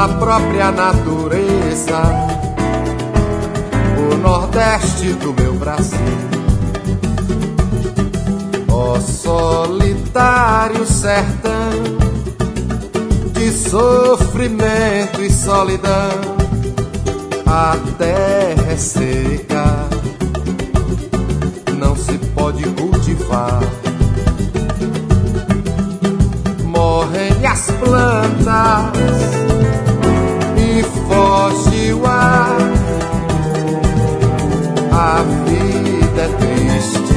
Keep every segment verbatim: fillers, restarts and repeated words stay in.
pela própria natureza, o Nordeste do meu Brasil. Ó solitário sertão de sofrimento e solidão, a terra é seca, não se pode cultivar. Morrem as plantas e foge o ar. A vida é triste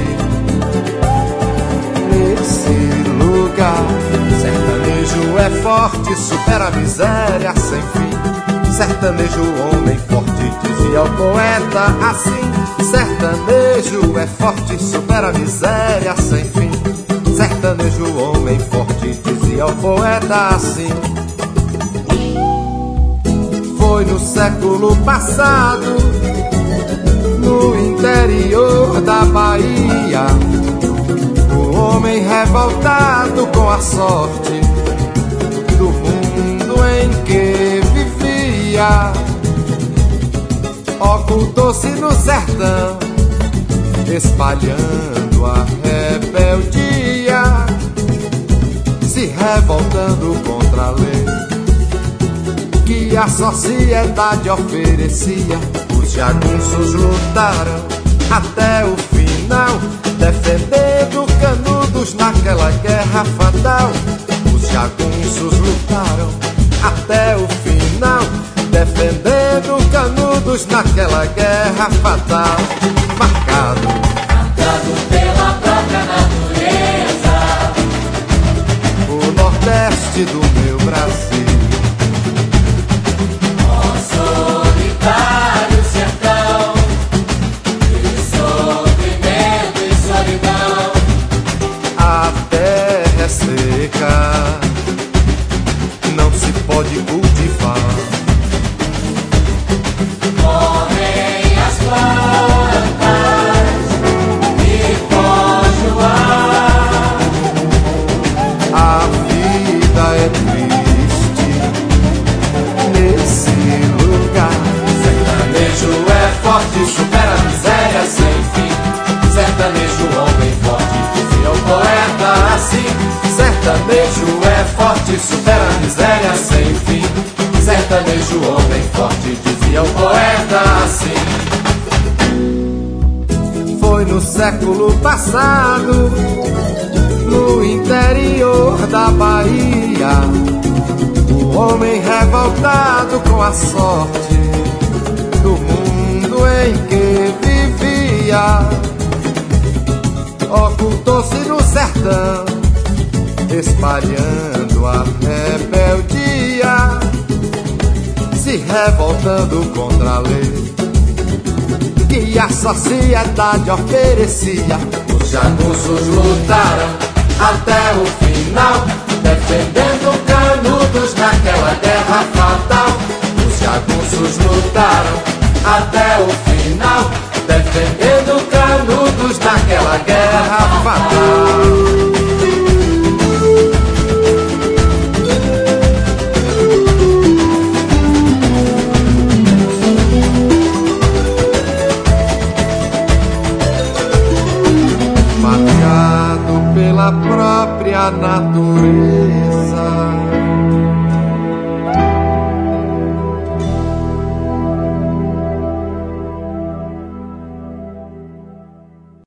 nesse lugar. Sertanejo é forte, supera a miséria sem fim. Sertanejo, homem forte, dizia o poeta assim. Sertanejo é forte, supera a miséria sem fim. Sertanejo, homem forte, dizia o poeta assim. Foi no século passado, no interior da Bahia, o homem revoltado com a sorte do mundo em que vivia, ocultou-se no sertão, espalhando a rebeldia, se revoltando contra a lei que a sociedade oferecia. Os jagunços lutaram até o final, defendendo canudos naquela guerra fatal. Os jagunços lutaram até o final, defendendo canudos naquela guerra fatal. Marcado, marcado pela própria natureza, o Nordeste do meu Brasil. Ó solitário sertão de sofrimento e solidão, A terra é seca, não se pode cultivar. morrem as plantas e foge o ar. A vida é triste nesse lugar. Sertanejo é forte, supera a miséria sem fim. Sertanejo, homem forte, dizia o poeta assim. Sertanejo é forte, supera a miséria sem fim. Sertanejo, homem forte, dizia o poeta assim. Foi no século passado, no interior da Bahia, o homem revoltado com a sorte do mundo em que vivia, ocultou-se no sertão, espalhando a rebeldia, se revoltando contra a lei que a sociedade oferecia. Os jagunços lutaram até o final, defendendo canudos naquela guerra fatal. Os jagunços lutaram até o final, defendendo canudos naquela guerra fatal. Marcado pela própria natureza,